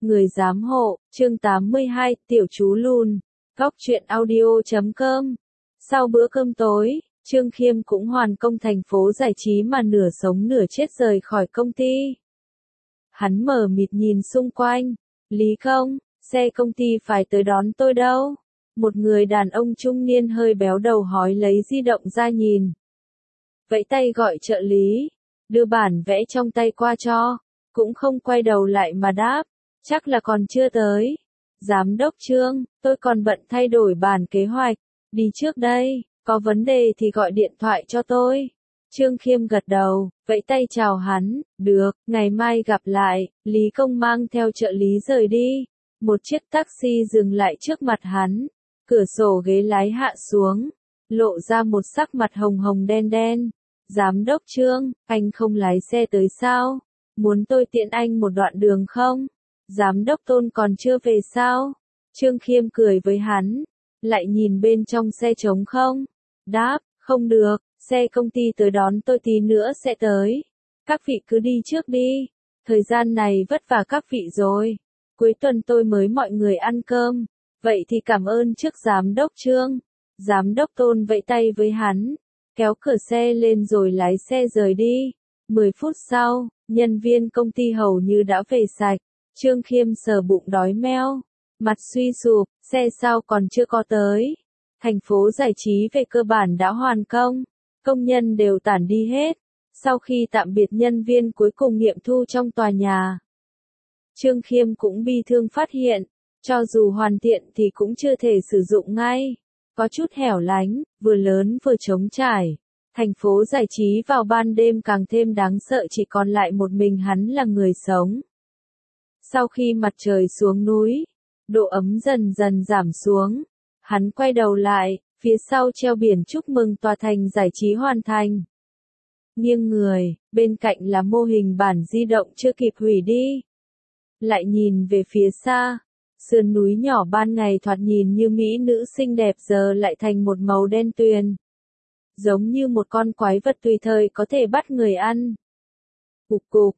Người giám hộ, chương 82, tiểu chú lùn, góc truyện audio.com. Sau bữa cơm tối, Trương Khiêm cũng hoàn công thành phố giải trí mà nửa sống nửa chết rời khỏi công ty. Hắn mờ mịt nhìn xung quanh, Lý Công, xe công ty phải tới đón tôi đâu? Một người đàn ông trung niên hơi béo đầu hói lấy di động ra nhìn. Vẫy tay gọi trợ lý, đưa bản vẽ trong tay qua cho, cũng không quay đầu lại mà đáp, chắc là còn chưa tới. Giám đốc Trương, tôi còn bận thay đổi bản kế hoạch, đi trước đây, có vấn đề thì gọi điện thoại cho tôi. Trương Khiêm gật đầu, vẫy tay chào hắn, được, ngày mai gặp lại. Lý Công mang theo trợ lý rời đi. Một chiếc taxi dừng lại trước mặt hắn, cửa sổ ghế lái hạ xuống, lộ ra một sắc mặt hồng hồng đen đen. Giám đốc Trương, anh không lái xe tới sao? Muốn tôi tiện anh một đoạn đường không? Giám đốc Tôn còn chưa về sao? Trương Khiêm cười với hắn, lại nhìn bên trong xe trống không? Đáp, không được, xe công ty tới đón tôi tí nữa sẽ tới. Các vị cứ đi trước đi, thời gian này vất vả các vị rồi. Cuối tuần tôi mới mọi người ăn cơm, vậy thì cảm ơn trước giám đốc Trương. Giám đốc Tôn vẫy tay với hắn, kéo cửa xe lên rồi lái xe rời đi. 10 phút sau, nhân viên công ty hầu như đã về sạch. Trương Khiêm sờ bụng đói meo, mặt suy sụp, xe sao còn chưa có tới. Thành phố giải trí về cơ bản đã hoàn công, công nhân đều tản đi hết. Sau khi tạm biệt nhân viên cuối cùng nghiệm thu trong tòa nhà, Trương Khiêm cũng bi thương phát hiện, cho dù hoàn thiện thì cũng chưa thể sử dụng ngay. Có chút hẻo lánh, vừa lớn vừa trống trải. Thành phố giải trí vào ban đêm càng thêm đáng sợ, chỉ còn lại một mình hắn là người sống. Sau khi mặt trời xuống núi, độ ấm dần dần giảm xuống. Hắn quay đầu lại, phía sau treo biển chúc mừng tòa thành giải trí hoàn thành. Nghiêng người, bên cạnh là mô hình bản di động chưa kịp hủy đi. Lại nhìn về phía xa, sườn núi nhỏ ban ngày thoạt nhìn như mỹ nữ xinh đẹp giờ lại thành một màu đen tuyền. Giống như một con quái vật tùy thời có thể bắt người ăn. Cục cục,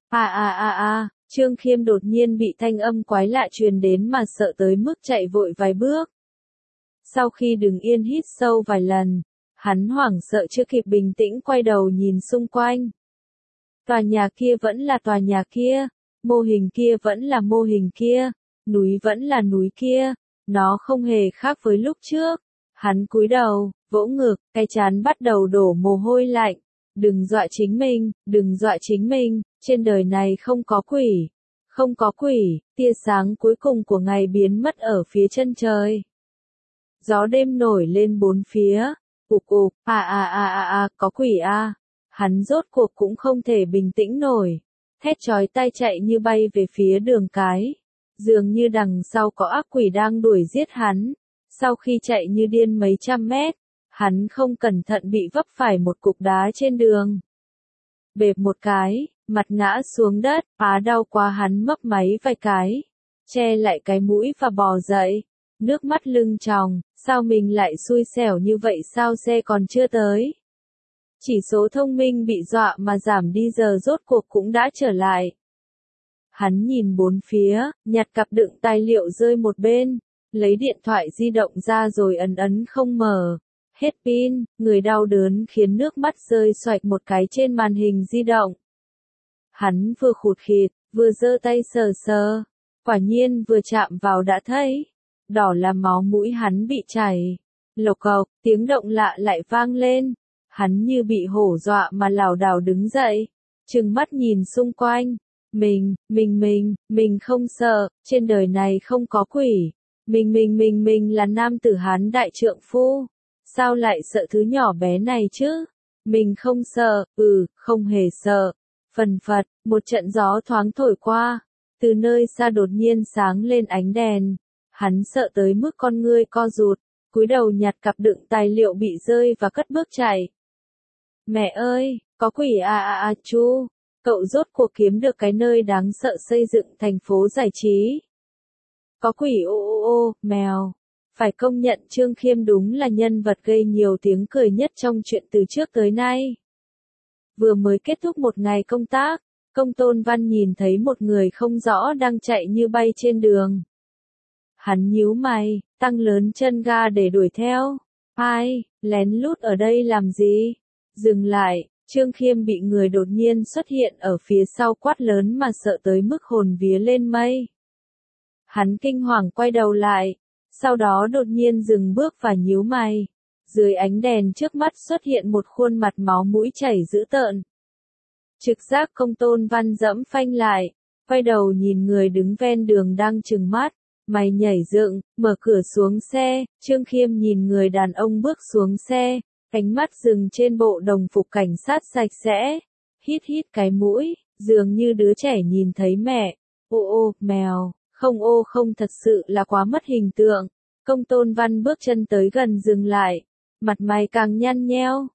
Trương Khiêm đột nhiên bị thanh âm quái lạ truyền đến mà sợ tới mức chạy vội vài bước. Sau khi đứng yên hít sâu vài lần, hắn hoảng sợ chưa kịp bình tĩnh quay đầu nhìn xung quanh. Tòa nhà kia vẫn là tòa nhà kia, mô hình kia vẫn là mô hình kia, núi vẫn là núi kia, nó không hề khác với lúc trước. Hắn cúi đầu, vỗ ngực, cái trán bắt đầu đổ mồ hôi lạnh. Đừng dọa chính mình, đừng dọa chính mình, trên đời này không có quỷ. Không có quỷ, tia sáng cuối cùng của ngày biến mất ở phía chân trời. Gió đêm nổi lên bốn phía, ục ục, có quỷ à. Hắn rốt cuộc cũng không thể bình tĩnh nổi. Thét chói tai chạy như bay về phía đường cái. Dường như đằng sau có ác quỷ đang đuổi giết hắn. Sau khi chạy như điên mấy trăm mét, hắn không cẩn thận bị vấp phải một cục đá trên đường. Bẹp một cái, mặt ngã xuống đất, đau quá hắn mấp máy vài cái, che lại cái mũi và bò dậy. Nước mắt lưng tròng, sao mình lại xui xẻo như vậy, sao xe còn chưa tới. Chỉ số thông minh bị dọa mà giảm đi giờ rốt cuộc cũng đã trở lại. Hắn nhìn bốn phía, nhặt cặp đựng tài liệu rơi một bên, lấy điện thoại di động ra rồi ấn không mở. Hết pin, người đau đớn khiến nước mắt rơi xoạch một cái trên màn hình di động. Hắn vừa khụt khịt, vừa giơ tay sờ sờ, quả nhiên vừa chạm vào đã thấy, đỏ là máu, mũi hắn bị chảy. Lộc cộc, tiếng động lạ lại vang lên, hắn như bị hổ dọa mà lảo đảo đứng dậy, trừng mắt nhìn xung quanh. Mình không sợ, trên đời này không có quỷ. Mình là nam tử Hán đại trượng phu. Sao lại sợ thứ nhỏ bé này chứ? Mình không sợ, không hề sợ. Phần phật, một trận gió thoáng thổi qua. Từ nơi xa đột nhiên sáng lên ánh đèn. Hắn sợ tới mức con ngươi co rụt, cúi đầu nhặt cặp đựng tài liệu bị rơi và cất bước chạy. Mẹ ơi, có quỷ chú. Cậu rốt cuộc kiếm được cái nơi đáng sợ xây dựng thành phố giải trí. Có quỷ mèo. Phải công nhận Trương Khiêm đúng là nhân vật gây nhiều tiếng cười nhất trong chuyện từ trước tới nay. Vừa mới kết thúc một ngày công tác, Công Tôn Văn nhìn thấy một người không rõ đang chạy như bay trên đường. Hắn nhíu mày, tăng lớn chân ga để đuổi theo. Ai, lén lút ở đây làm gì? Dừng lại, Trương Khiêm bị người đột nhiên xuất hiện ở phía sau quát lớn mà sợ tới mức hồn vía lên mây. Hắn kinh hoàng quay đầu lại, sau đó đột nhiên dừng bước và nhíu mày. Dưới ánh đèn trước mắt xuất hiện một khuôn mặt máu mũi chảy dữ tợn. Trực giác Công Tôn Văn dẫm phanh lại, quay đầu nhìn người đứng ven đường đang trừng mắt, mày nhảy dựng, mở cửa xuống xe, Trương Khiêm nhìn người đàn ông bước xuống xe, ánh mắt dừng trên bộ đồng phục cảnh sát sạch sẽ, hít hít cái mũi, dường như đứa trẻ nhìn thấy mẹ, ô mèo, không thật sự là quá mất hình tượng. Công Tôn Văn bước chân tới gần dừng lại, mặt mày càng nhăn nheo,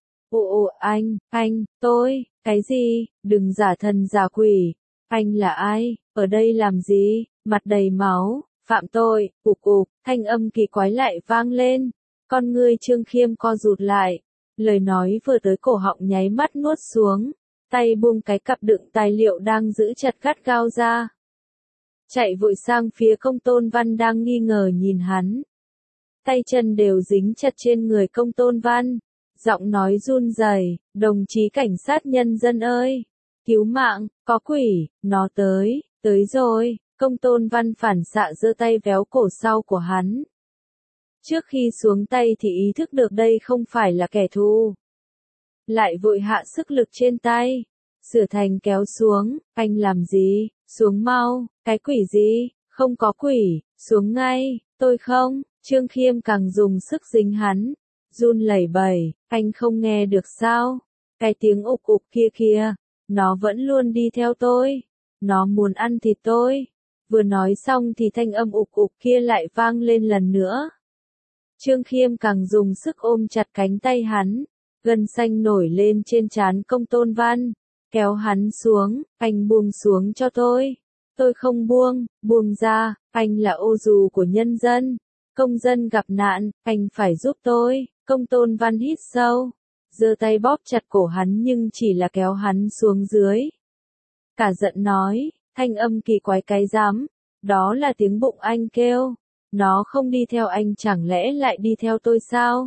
anh, tôi, cái gì, đừng giả thần giả quỷ, anh là ai, ở đây làm gì, mặt đầy máu, phạm tội, thanh âm kỳ quái lại vang lên, con ngươi Trương Khiêm co rụt lại, lời nói vừa tới cổ họng nháy mắt nuốt xuống, tay buông cái cặp đựng tài liệu đang giữ chặt gắt gao ra. Chạy vội sang phía Công Tôn Văn đang nghi ngờ nhìn hắn. Tay chân đều dính chặt trên người Công Tôn Văn, giọng nói run rẩy, đồng chí cảnh sát nhân dân ơi, cứu mạng, có quỷ, nó tới rồi, Công Tôn Văn phản xạ giơ tay véo cổ sau của hắn. Trước khi xuống tay thì ý thức được đây không phải là kẻ thù. Lại vội hạ sức lực trên tay, sửa thành kéo xuống, anh làm gì, xuống mau, cái quỷ gì, không có quỷ, xuống ngay, tôi không, Trương Khiêm càng dùng sức dính hắn, run lẩy bẩy, anh không nghe được sao, cái tiếng ục kia, nó vẫn luôn đi theo tôi, nó muốn ăn thịt tôi, vừa nói xong thì thanh âm ục kia lại vang lên lần nữa. Trương Khiêm càng dùng sức ôm chặt cánh tay hắn, gân xanh nổi lên trên trán Công Tôn Văn, kéo hắn xuống, anh buông xuống cho tôi không buông ra, anh là ô dù của nhân dân, công dân gặp nạn, anh phải giúp tôi, Công Tôn Văn hít sâu, giơ tay bóp chặt cổ hắn nhưng chỉ là kéo hắn xuống dưới. Cả giận nói, thanh âm kỳ quái cái rắm, đó là tiếng bụng anh kêu, nó không đi theo anh chẳng lẽ lại đi theo tôi sao?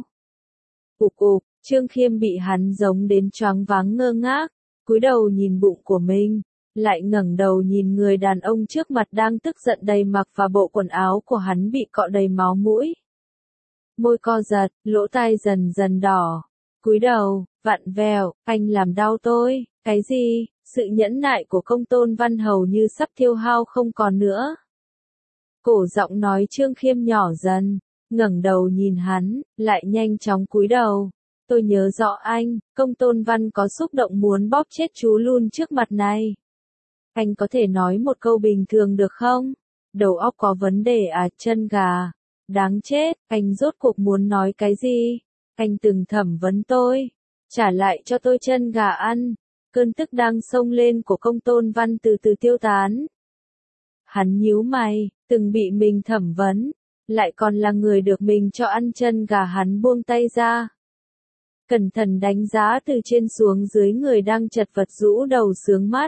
Trương Khiêm bị hắn giống đến choáng váng ngơ ngác, cúi đầu nhìn bụng của mình, lại ngẩng đầu nhìn người đàn ông trước mặt đang tức giận đầy mặc và bộ quần áo của hắn bị cọ đầy máu mũi. Môi co giật, lỗ tai dần dần đỏ, cúi đầu, vặn vẹo, anh làm đau tôi, cái gì? Sự nhẫn nại của Công Tôn Văn hầu như sắp tiêu hao không còn nữa. Cổ giọng nói Trương Khiêm nhỏ dần, ngẩng đầu nhìn hắn, lại nhanh chóng cúi đầu. Tôi nhớ rõ anh, Công Tôn Văn có xúc động muốn bóp chết chú Lun trước mặt này. Anh có thể nói một câu bình thường được không? Đầu óc có vấn đề à, chân gà. Đáng chết, anh rốt cuộc muốn nói cái gì? Anh từng thẩm vấn tôi. Trả lại cho tôi chân gà ăn. Cơn tức đang xông lên của Công Tôn Văn từ từ tiêu tán. Hắn nhíu mày, từng bị mình thẩm vấn, lại còn là người được mình cho ăn chân gà, hắn buông tay ra. Cẩn thận đánh giá từ trên xuống dưới người đang chật vật rũ đầu sướng mắt.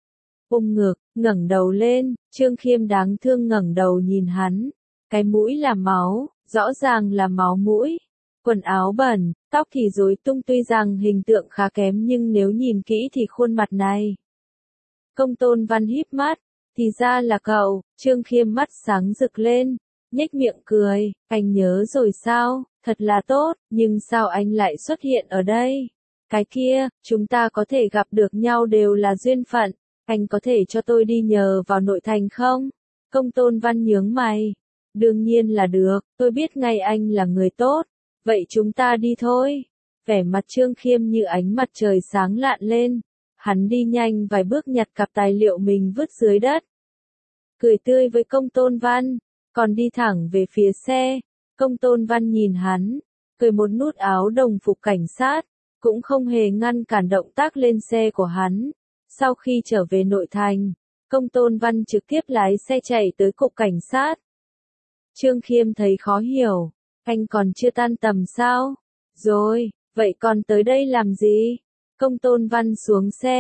Ôm ngực, ngẩng đầu lên, Trương Khiêm đáng thương ngẩng đầu nhìn hắn. Cái mũi là máu, rõ ràng là máu mũi. Quần áo bẩn, tóc thì rối tung, tuy rằng hình tượng khá kém nhưng nếu nhìn kỹ thì khuôn mặt này. Công Tôn Văn híp mắt, thì ra là cậu, Trương Khiêm mắt sáng rực lên, nhếch miệng cười, anh nhớ rồi sao, thật là tốt, nhưng sao anh lại xuất hiện ở đây? Cái kia, chúng ta có thể gặp được nhau đều là duyên phận, anh có thể cho tôi đi nhờ vào nội thành không? Công Tôn Văn nhướng mày, đương nhiên là được, tôi biết ngay anh là người tốt, vậy chúng ta đi thôi. Vẻ mặt Trương Khiêm như ánh mặt trời sáng lạn lên, hắn đi nhanh vài bước nhặt cặp tài liệu mình vứt dưới đất. Cười tươi với Công Tôn Văn, còn đi thẳng về phía xe. Công Tôn Văn nhìn hắn, cởi một nút áo đồng phục cảnh sát, cũng không hề ngăn cản động tác lên xe của hắn. Sau khi trở về nội thành, Công Tôn Văn trực tiếp lái xe chạy tới cục cảnh sát. Trương Khiêm thấy khó hiểu, anh còn chưa tan tầm sao? Rồi, vậy còn tới đây làm gì? Công Tôn Văn xuống xe,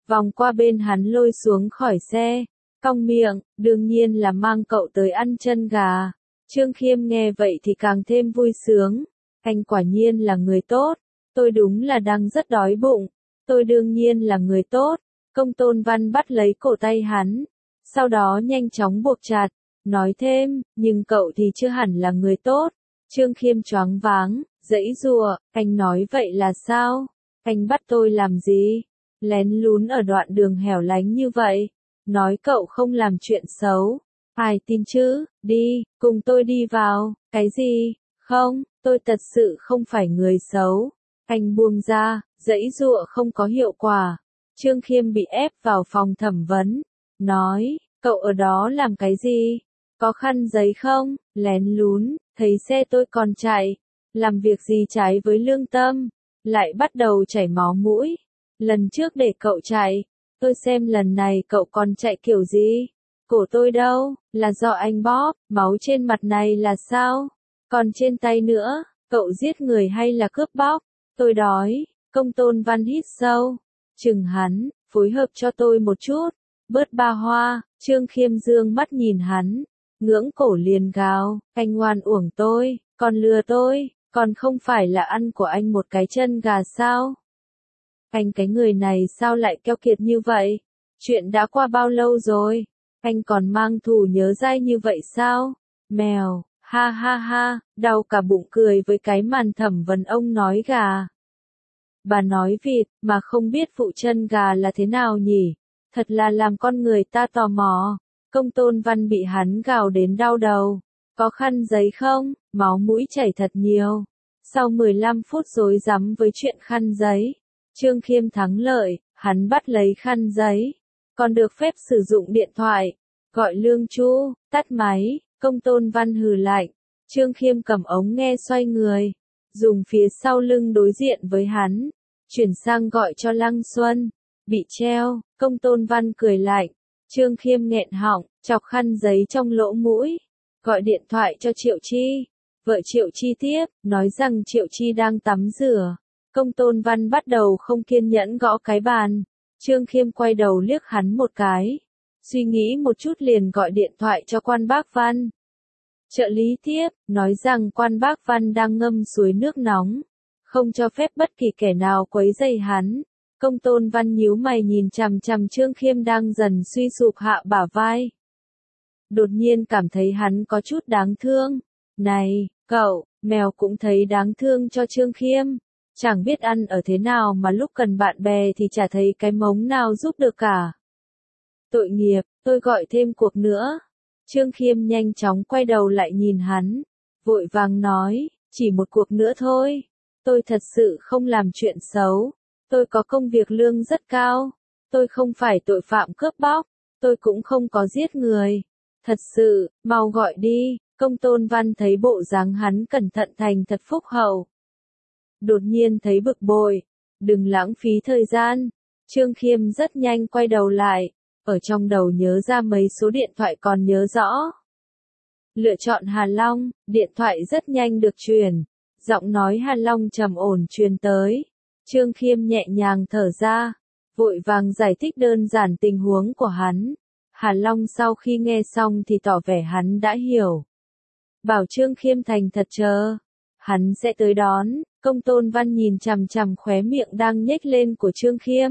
vòng qua bên hắn lôi xuống khỏi xe, cong miệng, đương nhiên là mang cậu tới ăn chân gà. Trương Khiêm nghe vậy thì càng thêm vui sướng, anh quả nhiên là người tốt, tôi đúng là đang rất đói bụng, tôi đương nhiên là người tốt. Công Tôn Văn bắt lấy cổ tay hắn, sau đó nhanh chóng buộc chặt, nói thêm, nhưng cậu thì chưa hẳn là người tốt. Trương Khiêm choáng váng, giãy giụa, anh nói vậy là sao? Anh bắt tôi làm gì? Lén lún ở đoạn đường hẻo lánh như vậy, nói cậu không làm chuyện xấu. Ai tin chứ, đi, cùng tôi đi vào. Cái gì? Không, tôi thật sự không phải người xấu. Anh buông ra, giãy giụa không có hiệu quả. Trương Khiêm bị ép vào phòng thẩm vấn, nói, cậu ở đó làm cái gì? Có khăn giấy không? Lén lún, thấy xe tôi còn chạy, làm việc gì trái với lương tâm, lại bắt đầu chảy máu mũi. Lần trước để cậu chạy, tôi xem lần này cậu còn chạy kiểu gì? Cổ tôi đâu, là do anh bóp, máu trên mặt này là sao? Còn trên tay nữa, cậu giết người hay là cướp bóc? Tôi đói. Công Tôn Văn hít sâu, chừng hắn, phối hợp cho tôi một chút, bớt ba hoa. Trương Khiêm dương mắt nhìn hắn, ngưỡng cổ liền gào, anh oan uổng tôi, còn lừa tôi, còn không phải là ăn của anh một cái chân gà sao? Anh cái người này sao lại keo kiệt như vậy? Chuyện đã qua bao lâu rồi? Anh còn mang thù nhớ dai như vậy sao? Mèo, ha ha ha, đau cả bụng cười với cái màn thẩm vấn ông nói gà. Bà nói vịt, mà không biết phụ chân gà là thế nào nhỉ? Thật là làm con người ta tò mò. Công Tôn Văn bị hắn gào đến đau đầu. Có khăn giấy không? Máu mũi chảy thật nhiều. Sau 15 phút rối rắm với chuyện khăn giấy, Trương Khiêm thắng lợi, hắn bắt lấy khăn giấy. Còn được phép sử dụng điện thoại. Gọi Lương Chu, tắt máy. Công Tôn Văn hừ lạnh. Trương Khiêm cầm ống nghe xoay người, dùng phía sau lưng đối diện với hắn, chuyển sang gọi cho Lăng Xuân. Bị treo, Công Tôn Văn cười lạnh. Trương Khiêm nghẹn họng, chọc khăn giấy trong lỗ mũi, gọi điện thoại cho Triệu Chi. Vợ Triệu Chi tiếp, nói rằng Triệu Chi đang tắm rửa. Công Tôn Văn bắt đầu không kiên nhẫn gõ cái bàn. Trương Khiêm quay đầu liếc hắn một cái, suy nghĩ một chút liền gọi điện thoại cho Quan Bác Văn. Trợ lý tiếp, nói rằng Quan Bác Văn đang ngâm suối nước nóng, không cho phép bất kỳ kẻ nào quấy rầy hắn. Công Tôn Văn nhíu mày nhìn chằm chằm Trương Khiêm đang dần suy sụp hạ bả vai. Đột nhiên cảm thấy hắn có chút đáng thương. Này, cậu, mèo cũng thấy đáng thương cho Trương Khiêm. Chẳng biết ăn ở thế nào mà lúc cần bạn bè thì chả thấy cái mống nào giúp được cả. Tội nghiệp, tôi gọi thêm cuộc nữa. Trương Khiêm nhanh chóng quay đầu lại nhìn hắn, vội vàng nói, chỉ một cuộc nữa thôi. Tôi thật sự không làm chuyện xấu. Tôi có công việc lương rất cao. Tôi không phải tội phạm cướp bóc. Tôi cũng không có giết người. Thật sự, mau gọi đi. Công Tôn Văn thấy bộ dáng hắn cẩn thận thành thật phúc hậu, đột nhiên thấy bực bội. Đừng lãng phí thời gian. Trương Khiêm rất nhanh quay đầu lại, ở trong đầu nhớ ra mấy số điện thoại còn nhớ rõ. Lựa chọn Hà Long, điện thoại rất nhanh được truyền. Giọng nói Hà Long trầm ổn truyền tới. Trương Khiêm nhẹ nhàng thở ra, vội vàng giải thích đơn giản tình huống của hắn. Hà Long sau khi nghe xong thì tỏ vẻ hắn đã hiểu. Bảo Trương Khiêm thành thật chờ, hắn sẽ tới đón. Công Tôn Văn nhìn chằm chằm khóe miệng đang nhếch lên của Trương Khiêm.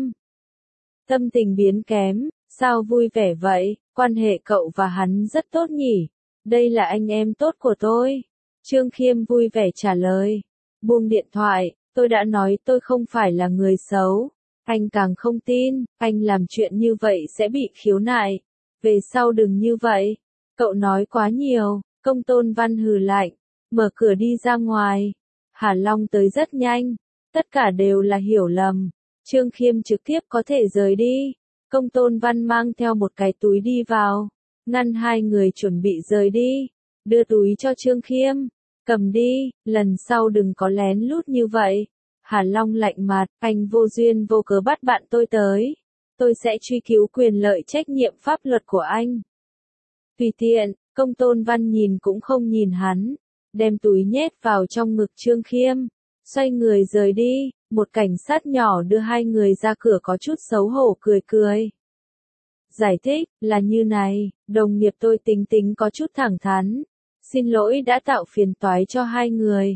Tâm tình biến kém, sao vui vẻ vậy, quan hệ cậu và hắn rất tốt nhỉ, đây là anh em tốt của tôi. Trương Khiêm vui vẻ trả lời. Buông điện thoại, tôi đã nói tôi không phải là người xấu. Anh càng không tin, anh làm chuyện như vậy sẽ bị khiếu nại. Về sau đừng như vậy. Cậu nói quá nhiều. Công Tôn Văn hừ lạnh, mở cửa đi ra ngoài. Hà Long tới rất nhanh. Tất cả đều là hiểu lầm. Trương Khiêm trực tiếp có thể rời đi. Công Tôn Văn mang theo một cái túi đi vào, ngăn hai người chuẩn bị rời đi. Đưa túi cho Trương Khiêm. Cầm đi, lần sau đừng có lén lút như vậy. Hà Long lạnh mặt, anh vô duyên vô cớ bắt bạn tôi tới. Tôi sẽ truy cứu quyền lợi trách nhiệm pháp luật của anh. Tùy tiện, Công Tôn Văn nhìn cũng không nhìn hắn, đem túi nhét vào trong ngực Trương Khiêm, xoay người rời đi. Một cảnh sát nhỏ đưa hai người ra cửa có chút xấu hổ cười cười. Giải thích, là như này, đồng nghiệp tôi tính tính có chút thẳng thắn. Xin lỗi đã tạo phiền toái cho hai người.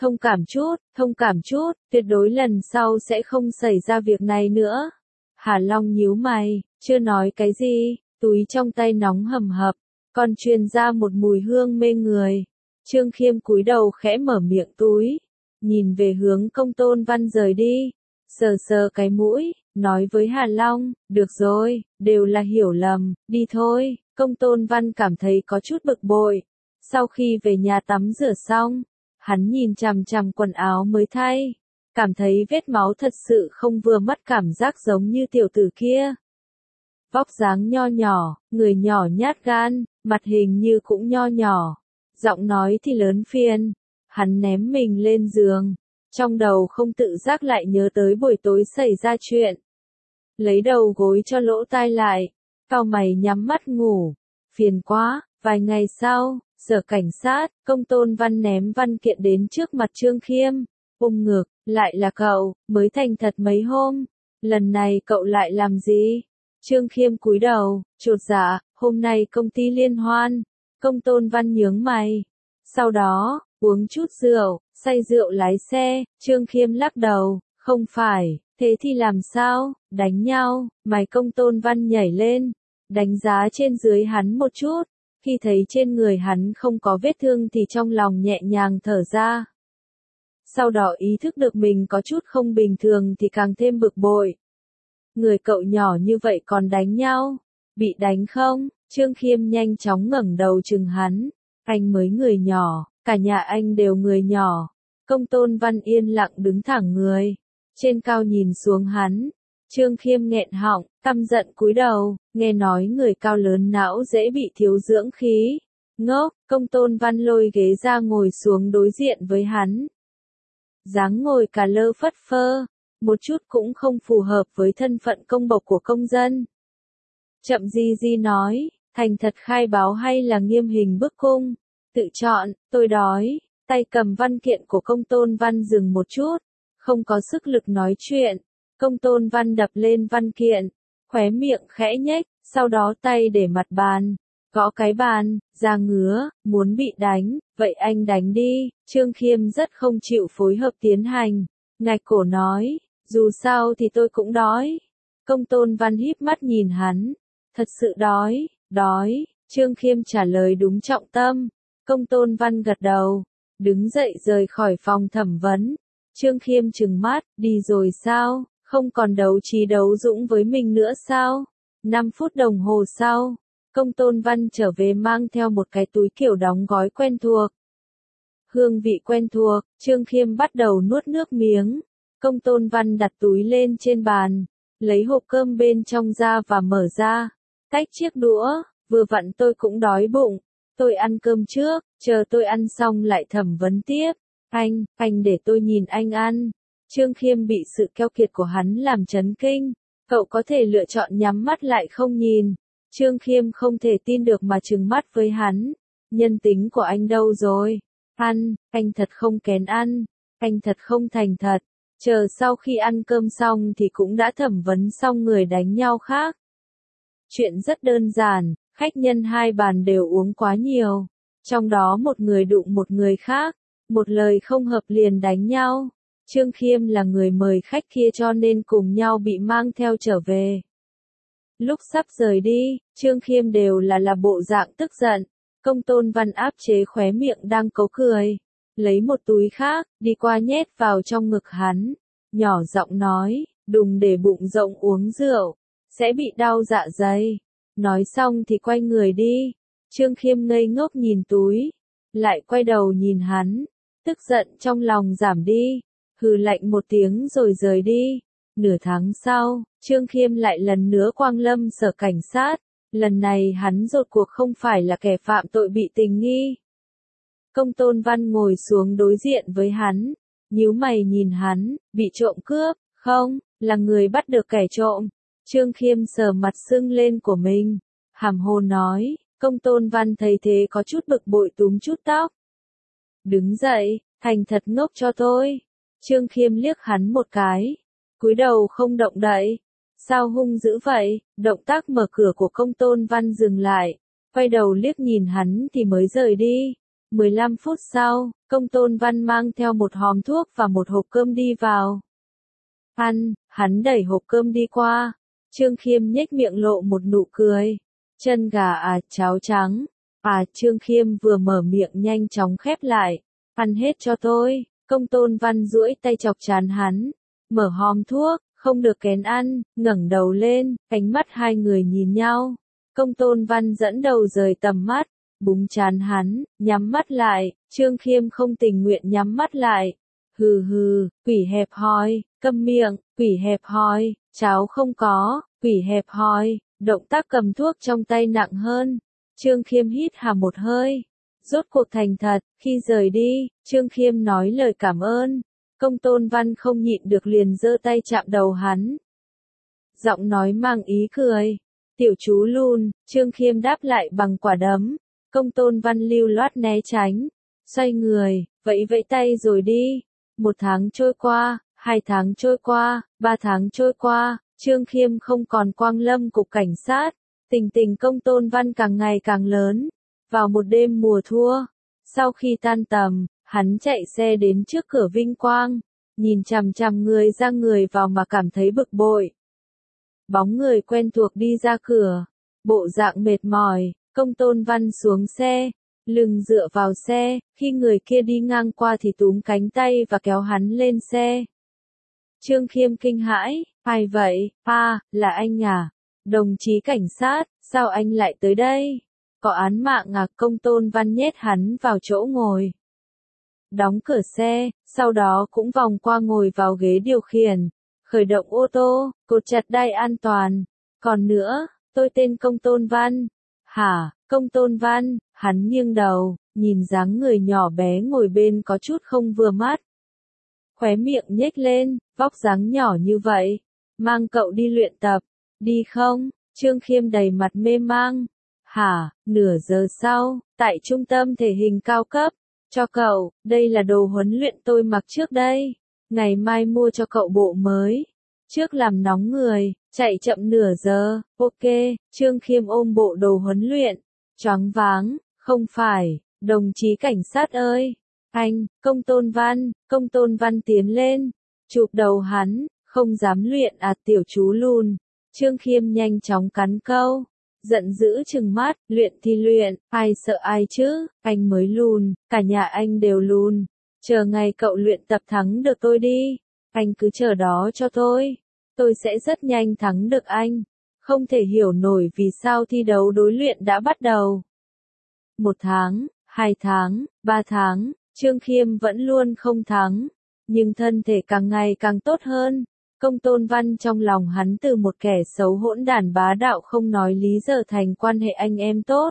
Thông cảm chút, tuyệt đối lần sau sẽ không xảy ra việc này nữa. Hà Long nhíu mày, chưa nói cái gì, túi trong tay nóng hầm hập, còn truyền ra một mùi hương mê người. Trương Khiêm cúi đầu khẽ mở miệng túi, nhìn về hướng Công Tôn Văn rời đi, sờ sờ cái mũi, nói với Hà Long, được rồi, đều là hiểu lầm, đi thôi. Công Tôn Văn cảm thấy có chút bực bội. Sau khi về nhà tắm rửa xong, hắn nhìn chằm chằm quần áo mới thay, cảm thấy vết máu thật sự không vừa mắt, cảm giác giống như tiểu tử kia. Vóc dáng nho nhỏ, người nhỏ nhát gan, mặt hình như cũng nho nhỏ, giọng nói thì lớn phiền. Hắn ném mình lên giường, trong đầu không tự giác lại nhớ tới buổi tối xảy ra chuyện. Lấy đầu gối cho lỗ tai lại, cau mày nhắm mắt ngủ. Phiền quá. Vài ngày sau, sở cảnh sát, Công Tôn Văn ném văn kiện đến trước mặt Trương Khiêm, ôm ngực, lại là cậu, mới thành thật mấy hôm, lần này cậu lại làm gì? Trương Khiêm cúi đầu, chột dạ, hôm nay công ty liên hoan. Công Tôn Văn nhướng mày. Sau đó, uống chút rượu, say rượu lái xe. Trương Khiêm lắc đầu, không phải, thế thì làm sao? Đánh nhau. Mày Công Tôn Văn nhảy lên, đánh giá trên dưới hắn một chút. Khi thấy trên người hắn không có vết thương thì trong lòng nhẹ nhàng thở ra. Sau đó ý thức được mình có chút không bình thường thì càng thêm bực bội. Người cậu nhỏ như vậy còn đánh nhau? Bị đánh không? Trương Khiêm nhanh chóng ngẩng đầu chừng hắn. Anh mới người nhỏ, cả nhà anh đều người nhỏ. Công Tôn Văn yên lặng đứng thẳng người, trên cao nhìn xuống hắn. Trương Khiêm nghẹn họng, căm giận cúi đầu, nghe nói người cao lớn não dễ bị thiếu dưỡng khí. Ngốc. Công Tôn Văn lôi ghế ra ngồi xuống đối diện với hắn. Dáng ngồi cà lơ phất phơ, một chút cũng không phù hợp với thân phận công bộc của công dân. Chậm gì nói, thành thật khai báo hay là nghiêm hình bức cung? Tự chọn. Tôi đói. Tay cầm văn kiện của Công Tôn Văn dừng một chút, không có sức lực nói chuyện. Công Tôn Văn đập lên văn kiện, khóe miệng khẽ nhếch, sau đó tay để mặt bàn, gõ cái bàn, da ngứa, muốn bị đánh, vậy anh đánh đi. Trương Khiêm rất không chịu phối hợp tiến hành, ngạch cổ nói, dù sao thì tôi cũng đói. Công Tôn Văn híp mắt nhìn hắn, thật sự đói, đói. Trương Khiêm trả lời đúng trọng tâm. Công Tôn Văn gật đầu, đứng dậy rời khỏi phòng thẩm vấn. Trương Khiêm trừng mắt, đi rồi sao? Không còn đấu trí đấu dũng với mình nữa sao? 5 phút đồng hồ sau, Công Tôn Văn trở về mang theo một cái túi kiểu đóng gói quen thuộc. Hương vị quen thuộc, Trương Khiêm bắt đầu nuốt nước miếng. Công Tôn Văn đặt túi lên trên bàn, lấy hộp cơm bên trong ra và mở ra. Tách chiếc đũa, vừa vặn tôi cũng đói bụng. Tôi ăn cơm trước, chờ tôi ăn xong lại thẩm vấn tiếp. Anh để tôi nhìn anh ăn. Trương Khiêm bị sự keo kiệt của hắn làm chấn kinh. Cậu có thể lựa chọn nhắm mắt lại không nhìn. Trương Khiêm không thể tin được mà trừng mắt với hắn. Nhân tính của anh đâu rồi? Ăn, anh thật không kén ăn. Anh thật không thành thật. Chờ sau khi ăn cơm xong thì cũng đã thẩm vấn xong người đánh nhau khác. Chuyện rất đơn giản, khách nhân hai bàn đều uống quá nhiều. Trong đó một người đụng một người khác, một lời không hợp liền đánh nhau. Trương Khiêm là người mời khách kia cho nên cùng nhau bị mang theo trở về. Lúc sắp rời đi, Trương Khiêm đều là bộ dạng tức giận. Công Tôn Văn áp chế khóe miệng đang cấu cười, lấy một túi khác, đi qua nhét vào trong ngực hắn, nhỏ giọng nói, đừng để bụng rộng uống rượu, sẽ bị đau dạ dày. Nói xong thì quay người đi. Trương Khiêm ngây ngốc nhìn túi, lại quay đầu nhìn hắn, tức giận trong lòng giảm đi, hừ lạnh một tiếng rồi rời đi. Nửa tháng sau, Trương Khiêm lại lần nữa quang lâm sở cảnh sát. Lần này hắn rốt cuộc không phải là kẻ phạm tội bị tình nghi. Công Tôn Văn ngồi xuống đối diện với hắn, nhíu mày nhìn hắn, bị trộm cướp, không, là người bắt được kẻ trộm. Trương Khiêm sờ mặt sưng lên của mình, hàm hồ nói. Công Tôn Văn thấy thế có chút bực bội túm chút tóc. Đứng dậy, thành thật ngốc cho tôi. Trương Khiêm liếc hắn một cái, cúi đầu không động đậy. Sao hung dữ vậy? Động tác mở cửa của Công Tôn Văn dừng lại, quay đầu liếc nhìn hắn thì mới rời đi. 15 phút sau, Công Tôn Văn mang theo một hòm thuốc và một hộp cơm đi vào. Ăn, hắn đẩy hộp cơm đi qua. Trương Khiêm nhếch miệng lộ một nụ cười. Chân gà à, cháo trắng. À, Trương Khiêm vừa mở miệng nhanh chóng khép lại. Ăn hết cho tôi. Công Tôn Văn duỗi tay chọc trán hắn. Mở hòm thuốc, không được kén ăn, ngẩng đầu lên, ánh mắt hai người nhìn nhau. Công Tôn Văn dẫn đầu rời tầm mắt, búng trán hắn, nhắm mắt lại. Trương Khiêm không tình nguyện nhắm mắt lại. Hừ hừ, quỷ hẹp hòi, câm miệng, quỷ hẹp hòi, cháo không có, quỷ hẹp hòi. Động tác cầm thuốc trong tay nặng hơn. Trương Khiêm hít hà một hơi. Rốt cuộc thành thật, khi rời đi, Trương Khiêm nói lời cảm ơn. Công Tôn Văn không nhịn được liền giơ tay chạm đầu hắn. Giọng nói mang ý cười. Tiểu chú lùn, Trương Khiêm đáp lại bằng quả đấm. Công Tôn Văn lưu loát né tránh. Xoay người, vẫy vẫy tay rồi đi. 1 tháng trôi qua, 2 tháng trôi qua, 3 tháng trôi qua, Trương Khiêm không còn quang lâm cục cảnh sát. Tình tình Công Tôn Văn càng ngày càng lớn. Vào một đêm mùa thua, sau khi tan tầm, hắn chạy xe đến trước cửa Vinh Quang, nhìn chằm chằm người ra người vào mà cảm thấy bực bội. Bóng người quen thuộc đi ra cửa, bộ dạng mệt mỏi. Công Tôn Văn xuống xe, lưng dựa vào xe, khi người kia đi ngang qua thì túm cánh tay và kéo hắn lên xe. Trương Khiêm kinh hãi, ai vậy? À, là anh à? Đồng chí cảnh sát, sao anh lại tới đây? Có án mạng à? Công Tôn Văn nhét hắn vào chỗ ngồi. Đóng cửa xe, sau đó cũng vòng qua ngồi vào ghế điều khiển. Khởi động ô tô, cột chặt đai an toàn. Còn nữa, tôi tên Công Tôn Văn. Hả, Công Tôn Văn? Hắn nghiêng đầu, nhìn dáng người nhỏ bé ngồi bên có chút không vừa mắt. Khóe miệng nhếch lên, vóc dáng nhỏ như vậy. Mang cậu đi luyện tập, đi không? Trương Khiêm đầy mặt mê mang. Hả, nửa giờ sau, tại trung tâm thể hình cao cấp. Cho cậu, đây là đồ huấn luyện tôi mặc trước đây. Ngày mai mua cho cậu bộ mới. Trước làm nóng người, chạy chậm nửa giờ, ok. Trương Khiêm ôm bộ đồ huấn luyện. Choáng váng, không phải, đồng chí cảnh sát ơi. Anh, Công Tôn Văn tiến lên. Chụp đầu hắn, không dám luyện à tiểu chú lùn. Trương Khiêm nhanh chóng cắn câu. Giận dữ trừng mắt, luyện thì luyện, ai sợ ai chứ, anh mới lùn, cả nhà anh đều lùn. Chờ ngày cậu luyện tập thắng được tôi đi, anh cứ chờ đó cho tôi sẽ rất nhanh thắng được anh. Không thể hiểu nổi vì sao thi đấu đối luyện đã bắt đầu. 1 tháng, 2 tháng, 3 tháng, Trương Khiêm vẫn luôn không thắng, nhưng thân thể càng ngày càng tốt hơn. Công Tôn Văn trong lòng hắn từ một kẻ xấu hỗn đản bá đạo không nói lý giờ thành quan hệ anh em tốt.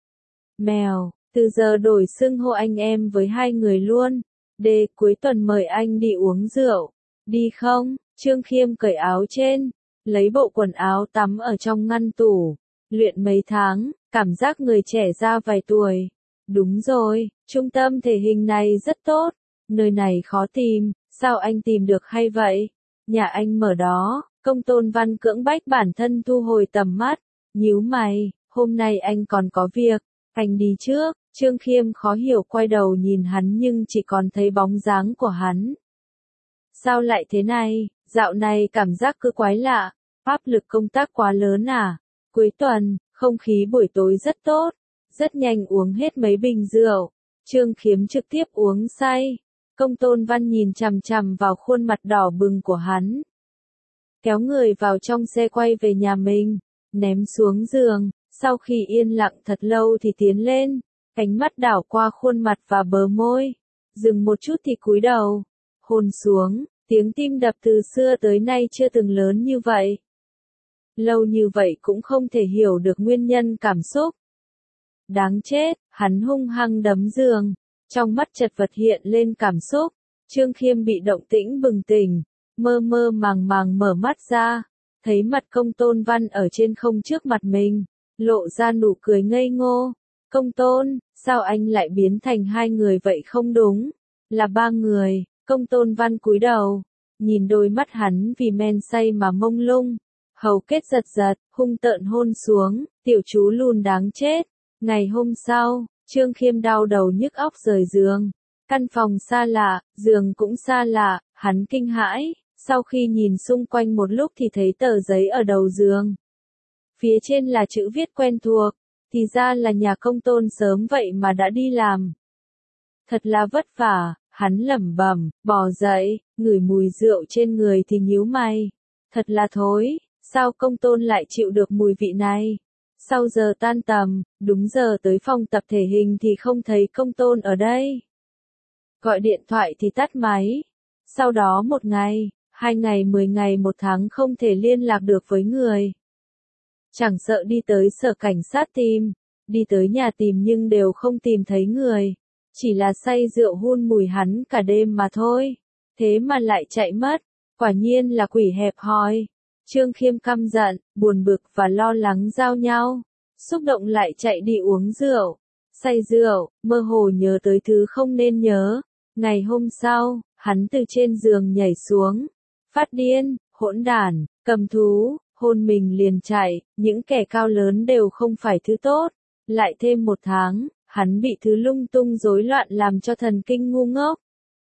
Mèo, từ giờ đổi xưng hô anh em với hai người luôn. Cuối tuần mời anh đi uống rượu. Đi không? Trương Khiêm cởi áo trên, lấy bộ quần áo tắm ở trong ngăn tủ. Luyện mấy tháng, cảm giác người trẻ ra vài tuổi. Đúng rồi, trung tâm thể hình này rất tốt. Nơi này khó tìm, sao anh tìm được hay vậy? Nhà anh mở đó. Công Tôn Văn cưỡng bách bản thân thu hồi tầm mắt, nhíu mày, hôm nay anh còn có việc, anh đi trước. Trương Khiêm khó hiểu quay đầu nhìn hắn nhưng chỉ còn thấy bóng dáng của hắn. Sao lại thế này, dạo này cảm giác cứ quái lạ, áp lực công tác quá lớn à? Cuối tuần, không khí buổi tối rất tốt, rất nhanh uống hết mấy bình rượu. Trương Khiêm trực tiếp uống say. Công Tôn Văn nhìn chằm chằm vào khuôn mặt đỏ bừng của hắn. Kéo người vào trong xe quay về nhà mình, ném xuống giường, sau khi yên lặng thật lâu thì tiến lên, ánh mắt đảo qua khuôn mặt và bờ môi, dừng một chút thì cúi đầu, hôn xuống, tiếng tim đập từ xưa tới nay chưa từng lớn như vậy. Lâu như vậy cũng không thể hiểu được nguyên nhân cảm xúc. Đáng chết, hắn hung hăng đấm giường, trong mắt chật vật hiện lên cảm xúc. Trương Khiêm bị động tĩnh bừng tỉnh, mơ mơ màng màng mở mắt ra, thấy mặt Công Tôn Văn ở trên không trước mặt mình, lộ ra nụ cười ngây ngô. Công Tôn, sao anh lại biến thành hai người vậy? Không đúng, là ba người. Công Tôn Văn cúi đầu, nhìn đôi mắt hắn vì men say mà mông lung, hầu kết giật giật, hung tợn hôn xuống, tiểu chú lùn đáng chết. Ngày hôm sau, Trương Khiêm đau đầu nhức óc rời giường. Căn phòng xa lạ, giường cũng xa lạ, hắn kinh hãi, sau khi nhìn xung quanh một lúc thì thấy tờ giấy ở đầu giường. Phía trên là chữ viết quen thuộc, thì ra là nhà Công Tôn sớm vậy mà đã đi làm. Thật là vất vả, hắn lẩm bẩm, bò dậy, ngửi mùi rượu trên người thì nhíu mày. Thật là thối, sao Công Tôn lại chịu được mùi vị này? Sau giờ tan tầm, đúng giờ tới phòng tập thể hình thì không thấy Công Tôn ở đây. Gọi điện thoại thì tắt máy. Sau đó 1 ngày, 2 ngày, 10 ngày, 1 tháng không thể liên lạc được với người. Chẳng sợ đi tới sở cảnh sát tìm, đi tới nhà tìm nhưng đều không tìm thấy người. Chỉ là say rượu hun mùi hắn cả đêm mà thôi. Thế mà lại chạy mất, quả nhiên là quỷ hẹp hòi. Trương Khiêm căm giận, buồn bực và lo lắng giao nhau. Xúc động lại chạy đi uống rượu. Say rượu, mơ hồ nhớ tới thứ không nên nhớ. Ngày hôm sau, hắn từ trên giường nhảy xuống. Phát điên, hỗn đản, cầm thú, hôn mình liền chạy, những kẻ cao lớn đều không phải thứ tốt. Lại thêm 1 tháng, hắn bị thứ lung tung rối loạn làm cho thần kinh ngu ngốc.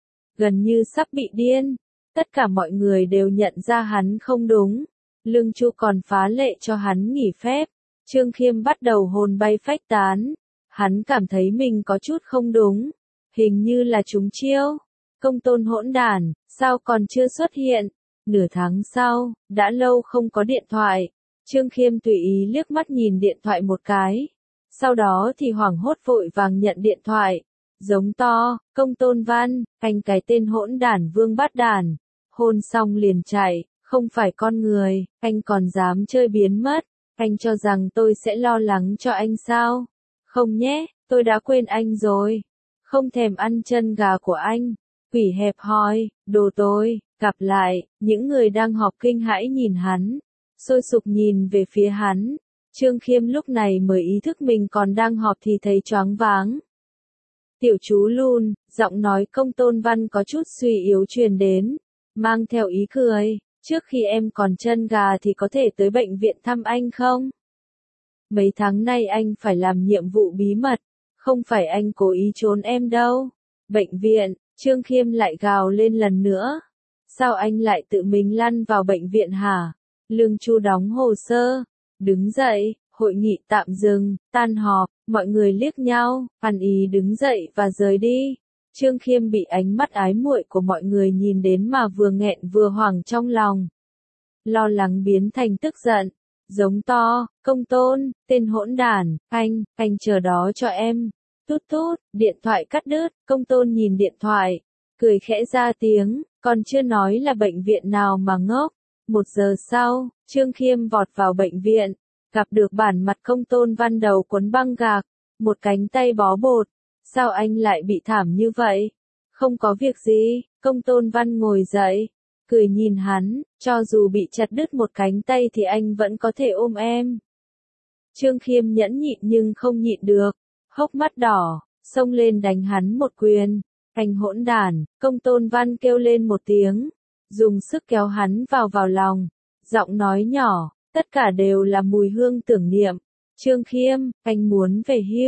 Gần như sắp bị điên. Tất cả mọi người đều nhận ra hắn không đúng. Lương Chu còn phá lệ cho hắn nghỉ phép. Trương Khiêm bắt đầu hồn bay phách tán. Hắn cảm thấy mình có chút không đúng. Hình như là trúng chiêu. Công Tôn hỗn đản, sao còn chưa xuất hiện? Nửa tháng sau, đã lâu không có điện thoại. Trương Khiêm tùy ý liếc mắt nhìn điện thoại một cái. Sau đó thì hoảng hốt vội vàng nhận điện thoại. Giống to, Công Tôn Văn, anh cái tên hỗn đản vương bát đản. Hôn xong liền chạy, không phải con người, anh còn dám chơi biến mất. Anh cho rằng tôi sẽ lo lắng cho anh sao? Không nhé, tôi đã quên anh rồi. Không thèm ăn chân gà của anh. Quỷ hẹp hòi, đồ tối, gặp lại, những người đang họp kinh hãi nhìn hắn. Sôi sục nhìn về phía hắn. Trương Khiêm lúc này mới ý thức mình còn đang họp thì thấy choáng váng. Tiểu chú lùn, giọng nói Công Tôn Văn có chút suy yếu truyền đến, mang theo ý cười, trước khi em còn chân gà thì có thể tới bệnh viện thăm anh không? Mấy tháng nay anh phải làm nhiệm vụ bí mật, không phải anh cố ý trốn em đâu. Bệnh viện, Trương Khiêm lại gào lên lần nữa. Sao anh lại tự mình lăn vào bệnh viện hả? Lương Chu đóng hồ sơ, đứng dậy, hội nghị tạm dừng, tan họp, mọi người liếc nhau, ăn ý đứng dậy và rời đi. Trương Khiêm bị ánh mắt ái muội của mọi người nhìn đến mà vừa nghẹn vừa hoảng trong lòng. Lo lắng biến thành tức giận, giống to, Công Tôn, tên hỗn đản, anh chờ đó cho em. Tút tút, điện thoại cắt đứt, Công Tôn nhìn điện thoại, cười khẽ ra tiếng, còn chưa nói là bệnh viện nào mà ngốc. 1 giờ sau, Trương Khiêm vọt vào bệnh viện, gặp được bản mặt Công Tôn Văn đầu quấn băng gạc, một cánh tay bó bột. Sao anh lại bị thảm như vậy? Không có việc gì, Công Tôn Văn ngồi dậy, cười nhìn hắn, cho dù bị chặt đứt một cánh tay thì anh vẫn có thể ôm em. Trương Khiêm nhẫn nhịn nhưng không nhịn được, hốc mắt đỏ, xông lên đánh hắn một quyền. Anh hỗn đản, Công Tôn Văn kêu lên một tiếng, dùng sức kéo hắn vào lòng, giọng nói nhỏ, tất cả đều là mùi hương tưởng niệm. Trương Khiêm, anh muốn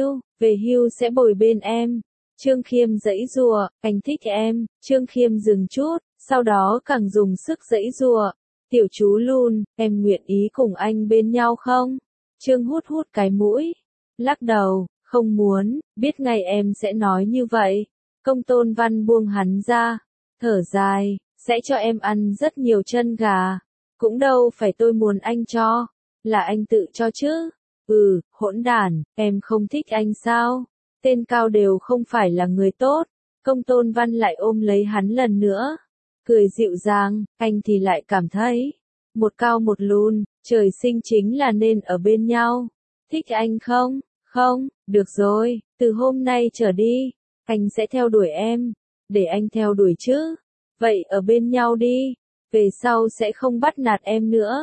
về hưu sẽ bồi bên em. Trương Khiêm giãy giụa, anh thích em. Trương Khiêm dừng chút, sau đó càng dùng sức giãy giụa. Tiểu chú lùn, em nguyện ý cùng anh bên nhau không? Trương hút cái mũi, lắc đầu, không muốn, biết ngay em sẽ nói như vậy. Công Tôn Văn buông hắn ra, thở dài, sẽ cho em ăn rất nhiều chân gà. Cũng đâu phải tôi muốn anh cho, là anh tự cho chứ. Hỗn đản, em không thích anh sao? Tên cao đều không phải là người tốt. Công Tôn Văn lại ôm lấy hắn lần nữa, cười dịu dàng, anh thì lại cảm thấy, một cao một lùn, trời sinh chính là nên ở bên nhau. Thích anh không? Không, được rồi, từ hôm nay trở đi, anh sẽ theo đuổi em, để anh theo đuổi chứ. Vậy ở bên nhau đi, về sau sẽ không bắt nạt em nữa.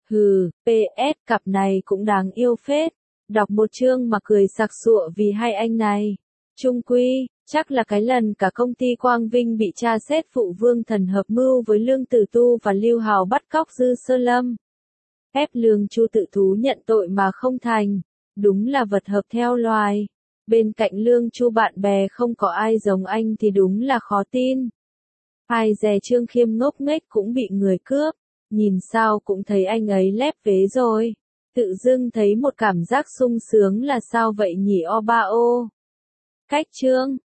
PS, cặp này cũng đáng yêu phết. Đọc một chương mà cười sặc sụa vì hai anh này. Chung quy, Chắc là cái lần cả công ty Quang Vinh bị tra xét vụ Vương Thần hợp mưu với Lương Tử Tu và Lưu Hào bắt cóc Dư Sơ Lâm. Ép Lương Chu tự thú nhận tội mà không thành. Đúng là vật hợp theo loài. Bên cạnh Lương Chu bạn bè không có ai giống anh thì đúng là khó tin. Ai dè Trương Khiêm ngốc nghếch cũng bị người cướp. Nhìn sao cũng thấy anh ấy lép vế rồi. Tự dưng thấy một cảm giác sung sướng là sao vậy nhỉ o ba ô. Cách chương